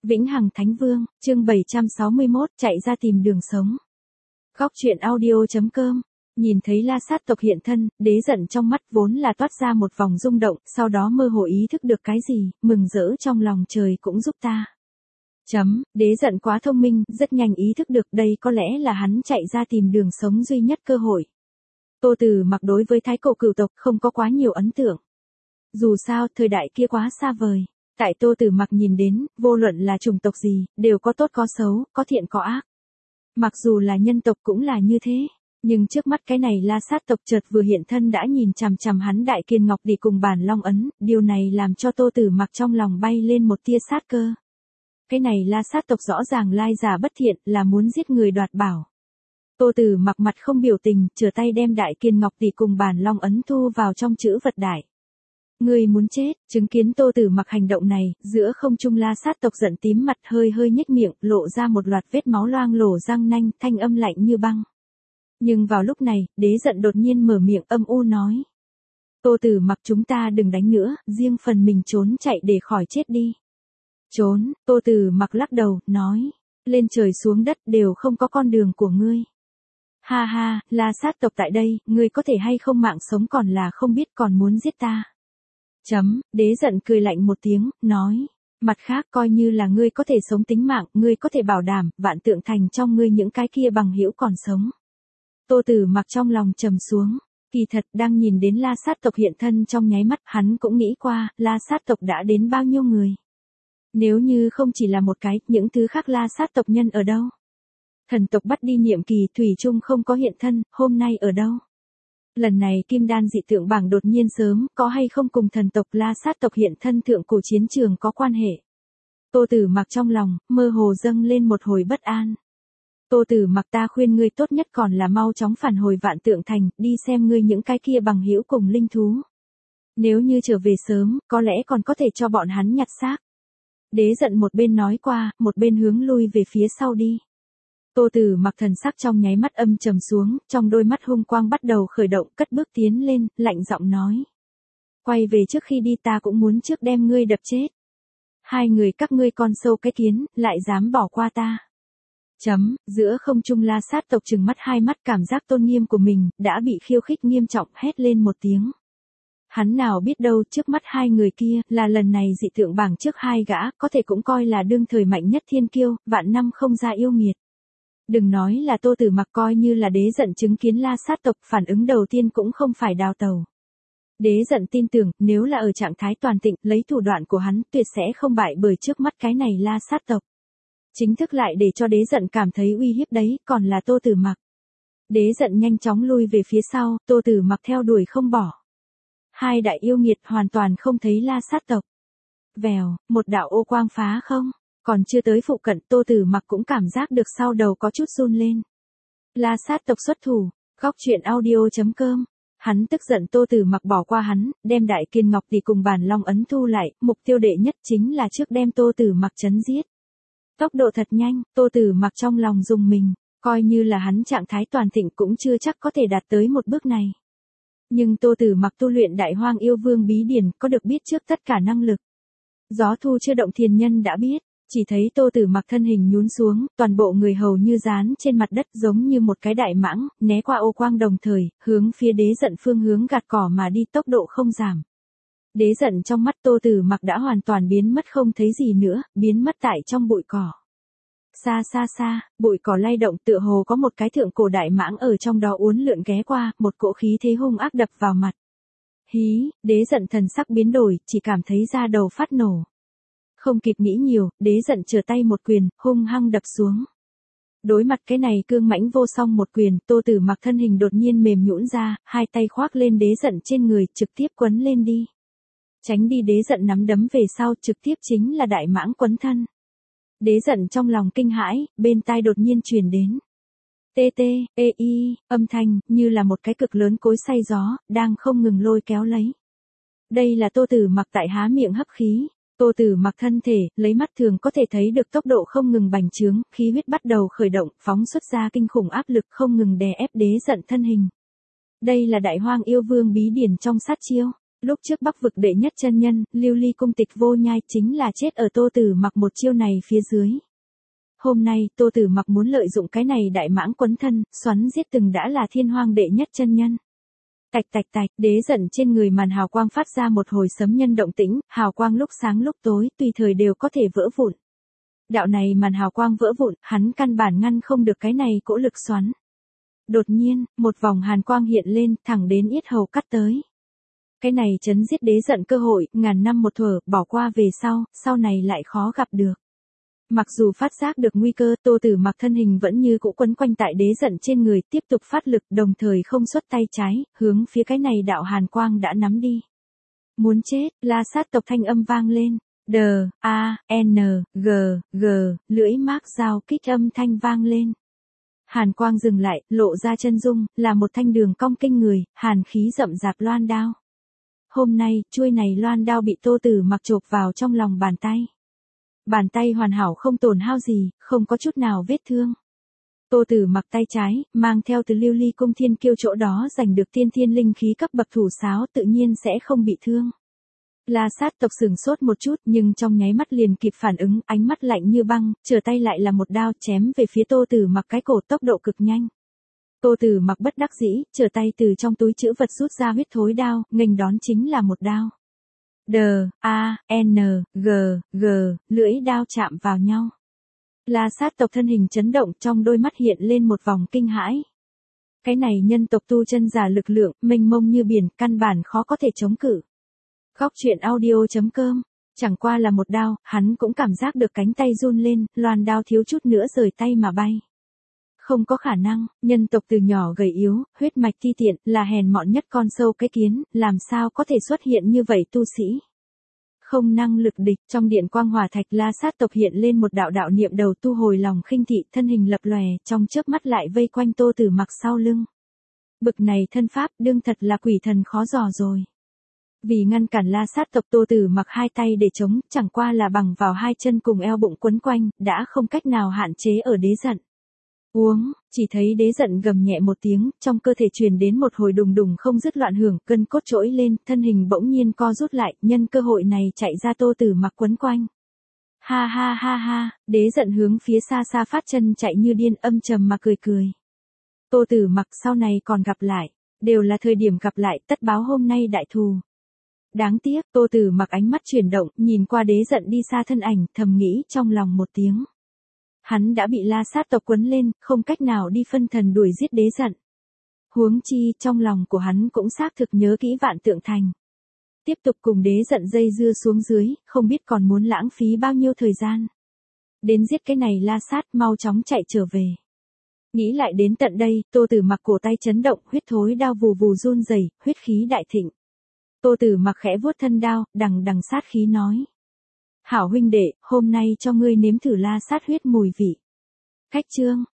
Vĩnh Hằng Thánh Vương, chương 761, chạy ra tìm đường sống. Góc truyện audio.com. Nhìn thấy La Sát tộc hiện thân, Đế Giận trong mắt vốn là toát ra một vòng rung động, sau đó mơ hồ ý thức được cái gì, mừng rỡ trong lòng trời cũng giúp ta. Đế Giận quá thông minh, rất nhanh ý thức được đây có lẽ là hắn chạy ra tìm đường sống duy nhất cơ hội. Tô Tử Mặc đối với Thái Cổ Cửu tộc không có quá nhiều ấn tượng. Dù sao, thời đại kia quá xa vời. Tại Tô Tử Mặc nhìn đến, vô luận là chủng tộc gì, đều có tốt có xấu, có thiện có ác. Mặc dù là nhân tộc cũng là như thế, nhưng trước mắt cái này La Sát tộc chợt vừa hiện thân đã nhìn chằm chằm hắn Đại Kiên Ngọc Đỉ cùng Bản Long ấn, điều này làm cho Tô Tử Mặc trong lòng bay lên một tia sát cơ. Cái này La Sát tộc rõ ràng lai giả bất thiện, là muốn giết người đoạt bảo. Tô Tử Mặc mặt không biểu tình, trở tay đem Đại Kiên Ngọc Đỉ cùng Bản Long ấn thu vào trong chữ vật đại. Ngươi muốn chết, chứng kiến Tô Tử Mặc hành động này, giữa không trung La Sát tộc giận tím mặt hơi nhếch miệng, lộ ra một loạt vết máu loang lổ răng nanh, thanh âm lạnh như băng. Nhưng vào lúc này, Đế Giận đột nhiên mở miệng âm u nói. Tô Tử Mặc, chúng ta đừng đánh nữa, riêng phần mình trốn chạy để khỏi chết đi. Trốn, Tô Tử Mặc lắc đầu, nói. Lên trời xuống đất đều không có con đường của ngươi. Ha ha, La Sát tộc tại đây, ngươi có thể hay không mạng sống còn là không biết, còn muốn giết ta. Đế Giận cười lạnh một tiếng, nói. Mặt khác coi như là ngươi có thể sống tính mạng, ngươi có thể bảo đảm, Vạn Tượng Thành trong ngươi những cái kia bằng hữu còn sống. Tô Tử Mặc trong lòng trầm xuống. Kỳ thật đang nhìn đến La Sát tộc hiện thân trong nháy mắt, hắn cũng nghĩ qua, La Sát tộc đã đến bao nhiêu người. Nếu như không chỉ là một cái, những thứ khác La Sát tộc nhân ở đâu? Thần tộc bắt đi Niệm Kỳ thủy chung không có hiện thân, hôm nay ở đâu? Lần này Kim Đan dị tượng bảng đột nhiên sớm, có hay không cùng thần tộc La Sát tộc hiện thân thượng cổ chiến trường có quan hệ? Tô Tử Mặc trong lòng, mơ hồ dâng lên một hồi bất an. Tô Tử Mặc, ta khuyên ngươi tốt nhất còn là mau chóng phản hồi Vạn Tượng Thành, đi xem ngươi những cái kia bằng hữu cùng linh thú. Nếu như trở về sớm, có lẽ còn có thể cho bọn hắn nhặt xác. Đế Giận một bên nói qua, một bên hướng lui về phía sau đi. Tô Tử Mặc thần sắc trong nháy mắt âm trầm xuống, trong đôi mắt hung quang bắt đầu khởi động, cất bước tiến lên, lạnh giọng nói. Quay về trước khi đi ta cũng muốn trước đem ngươi đập chết. Hai người các ngươi con sâu cái kiến, lại dám bỏ qua ta. Giữa không trung La Sát tộc trừng mắt hai mắt, cảm giác tôn nghiêm của mình, đã bị khiêu khích nghiêm trọng, hét lên một tiếng. Hắn nào biết đâu trước mắt hai người kia, là lần này dị tượng bảng trước hai gã, có thể cũng coi là đương thời mạnh nhất thiên kiêu, vạn năm không ra yêu nghiệt. Đừng nói là Tô Tử Mặc, coi như là Đế Giận chứng kiến La Sát tộc, phản ứng đầu tiên cũng không phải đào tẩu. Đế Giận tin tưởng, nếu là ở trạng thái toàn tịnh, lấy thủ đoạn của hắn, tuyệt sẽ không bại bởi trước mắt cái này La Sát tộc. Chính thức lại để cho Đế Giận cảm thấy uy hiếp đấy, còn là Tô Tử Mặc. Đế Giận nhanh chóng lui về phía sau, Tô Tử Mặc theo đuổi không bỏ. Hai đại yêu nghiệt hoàn toàn không thấy La Sát tộc. Vèo, một đạo ô quang phá không. Còn chưa tới phụ cận, Tô Tử Mặc cũng cảm giác được sau đầu có chút run lên. La Sát tộc xuất thủ, góc truyện audio.com. Hắn tức giận Tô Tử Mặc bỏ qua hắn, đem Đại Kiên Ngọc Đỉ cùng Bản Long ấn thu lại, mục tiêu đệ nhất chính là trước đem Tô Tử Mặc chấn giết. Tốc độ thật nhanh, Tô Tử Mặc trong lòng rùng mình, coi như là hắn trạng thái toàn thịnh cũng chưa chắc có thể đạt tới một bước này. Nhưng Tô Tử Mặc tu luyện Đại Hoang Yêu Vương bí điển, có được biết trước tất cả năng lực. Gió thu chưa động thiền nhân đã biết. Chỉ thấy Tô Tử Mặc thân hình nhún xuống, toàn bộ người hầu như dán trên mặt đất giống như một cái đại mãng, né qua ô quang đồng thời, hướng phía Đế Giận phương hướng gạt cỏ mà đi, tốc độ không giảm. Đế Giận trong mắt Tô Tử Mặc đã hoàn toàn biến mất không thấy gì nữa, biến mất tại trong bụi cỏ. Xa xa xa, bụi cỏ lay động, tựa hồ có một cái thượng cổ đại mãng ở trong đó uốn lượn ghé qua, một cỗ khí thế hung ác đập vào mặt. Hí, Đế Giận thần sắc biến đổi, chỉ cảm thấy da đầu phát nổ. Không kịp nghĩ nhiều, Đế Giận trở tay một quyền, hung hăng đập xuống. Đối mặt cái này cương mãnh vô song một quyền, Tô Tử Mặc thân hình đột nhiên mềm nhũn ra, hai tay khoác lên Đế Giận trên người, trực tiếp quấn lên đi. Tránh đi, Đế Giận nắm đấm về sau, trực tiếp chính là đại mãng quấn thân. Đế Giận trong lòng kinh hãi, bên tai đột nhiên truyền đến. Tê tê, ê y, âm thanh, như là một cái cực lớn cối xay gió, đang không ngừng lôi kéo lấy. Đây là Tô Tử Mặc tại há miệng hấp khí. Tô Tử Mặc thân thể, lấy mắt thường có thể thấy được tốc độ không ngừng bành trướng, khí huyết bắt đầu khởi động, phóng xuất ra kinh khủng áp lực không ngừng đè ép Đế Giận thân hình. Đây là Đại Hoang Yêu Vương bí điển trong sát chiêu. Lúc trước Bắc vực đệ nhất chân nhân, Lưu Ly cung Tịch Vô Nhai chính là chết ở Tô Tử Mặc một chiêu này phía dưới. Hôm nay, Tô Tử Mặc muốn lợi dụng cái này đại mãng quấn thân, xoắn giết từng đã là thiên hoang đệ nhất chân nhân. Tạch tạch tạch, đế giận trên người màn hào quang phát ra một hồi sấm nhân động tĩnh, hào quang lúc sáng lúc tối, tùy thời đều có thể vỡ vụn. Đạo này màn hào quang vỡ vụn, hắn căn bản ngăn không được cái này cỗ lực xoắn. Đột nhiên, một vòng hàn quang hiện lên, thẳng đến yết hầu cắt tới. Cái này chấn giết đế giận cơ hội, ngàn năm một thuở, bỏ qua về sau này lại khó gặp được. Mặc dù phát giác được nguy cơ, Tô Tử Mặc thân hình vẫn như cũ quấn quanh tại đế giận trên người, tiếp tục phát lực, đồng thời không xuất tay trái, hướng phía cái này đạo hàn quang đã nắm đi. Muốn chết, La Sát tộc thanh âm vang lên. D-A-N-G, lưỡi mác dao kích âm thanh vang lên. Hàn quang dừng lại, lộ ra chân dung, là một thanh đường cong kinh người, hàn khí rậm rạp loan đao. Hôm nay, chuôi này loan đao bị Tô Tử Mặc chộp vào trong lòng bàn tay. Bàn tay hoàn hảo không tổn hao gì, không có chút nào vết thương. Tô Tử Mặc tay trái, mang theo từ Lưu Ly cung thiên kiêu chỗ đó giành được tiên thiên linh khí cấp bậc thủ sáo tự nhiên sẽ không bị thương. La Sát tộc sửng sốt một chút nhưng trong nháy mắt liền kịp phản ứng, ánh mắt lạnh như băng, trở tay lại là một đao chém về phía Tô Tử Mặc cái cổ tốc độ cực nhanh. Tô Tử Mặc bất đắc dĩ, trở tay từ trong túi trữ vật rút ra huyết thối đao, nghênh đón chính là một đao. D-A-N-G, lưỡi đao chạm vào nhau. La Sát tộc thân hình chấn động, trong đôi mắt hiện lên một vòng kinh hãi. Cái này nhân tộc tu chân giả lực lượng, mênh mông như biển, căn bản khó có thể chống cự. Góc truyện audio.com, chẳng qua là một đao, hắn cũng cảm giác được cánh tay run lên, loan đao thiếu chút nữa rời tay mà bay. Không có khả năng, nhân tộc từ nhỏ gầy yếu, huyết mạch ti tiện, là hèn mọn nhất con sâu cái kiến, làm sao có thể xuất hiện như vậy tu sĩ. Không năng lực địch, trong điện quang hỏa thạch La Sát tộc hiện lên một đạo đạo niệm đầu tu hồi lòng khinh thị, thân hình lập lòe, trong chớp mắt lại vây quanh Tô Tử Mặc sau lưng. Bực này thân pháp, đương thật là quỷ thần khó dò rồi. Vì ngăn cản La Sát tộc, Tô Tử Mặc hai tay để chống, chẳng qua là bằng vào hai chân cùng eo bụng quấn quanh, đã không cách nào hạn chế ở đế giận. Uống, chỉ thấy đế giận gầm nhẹ một tiếng, trong cơ thể truyền đến một hồi đùng đùng không dứt loạn hưởng, cơn cốt trỗi lên, thân hình bỗng nhiên co rút lại, nhân cơ hội này chạy ra Tô Tử Mặc quấn quanh. Ha ha ha ha, đế giận hướng phía xa xa phát chân chạy như điên, âm trầm mà cười cười. Tô Tử Mặc sau này còn gặp lại, đều là thời điểm gặp lại, tất báo hôm nay đại thù. Đáng tiếc, Tô Tử Mặc ánh mắt chuyển động, nhìn qua đế giận đi xa thân ảnh, thầm nghĩ trong lòng một tiếng. Hắn đã bị La Sát tộc quấn lên, không cách nào đi phân thần đuổi giết đế giận. Huống chi, trong lòng của hắn cũng xác thực nhớ kỹ Vạn Tượng Thành. Tiếp tục cùng đế giận dây dưa xuống dưới, không biết còn muốn lãng phí bao nhiêu thời gian. Đến giết cái này La Sát, mau chóng chạy trở về. Nghĩ lại đến tận đây, Tô Tử Mặc cổ tay chấn động, huyết thối đao vù vù run rẩy, huyết khí đại thịnh. Tô Tử Mặc khẽ vuốt thân đao, đằng đằng sát khí nói. Hảo huynh đệ, hôm nay cho ngươi nếm thử La Sát huyết mùi vị. Khách chương.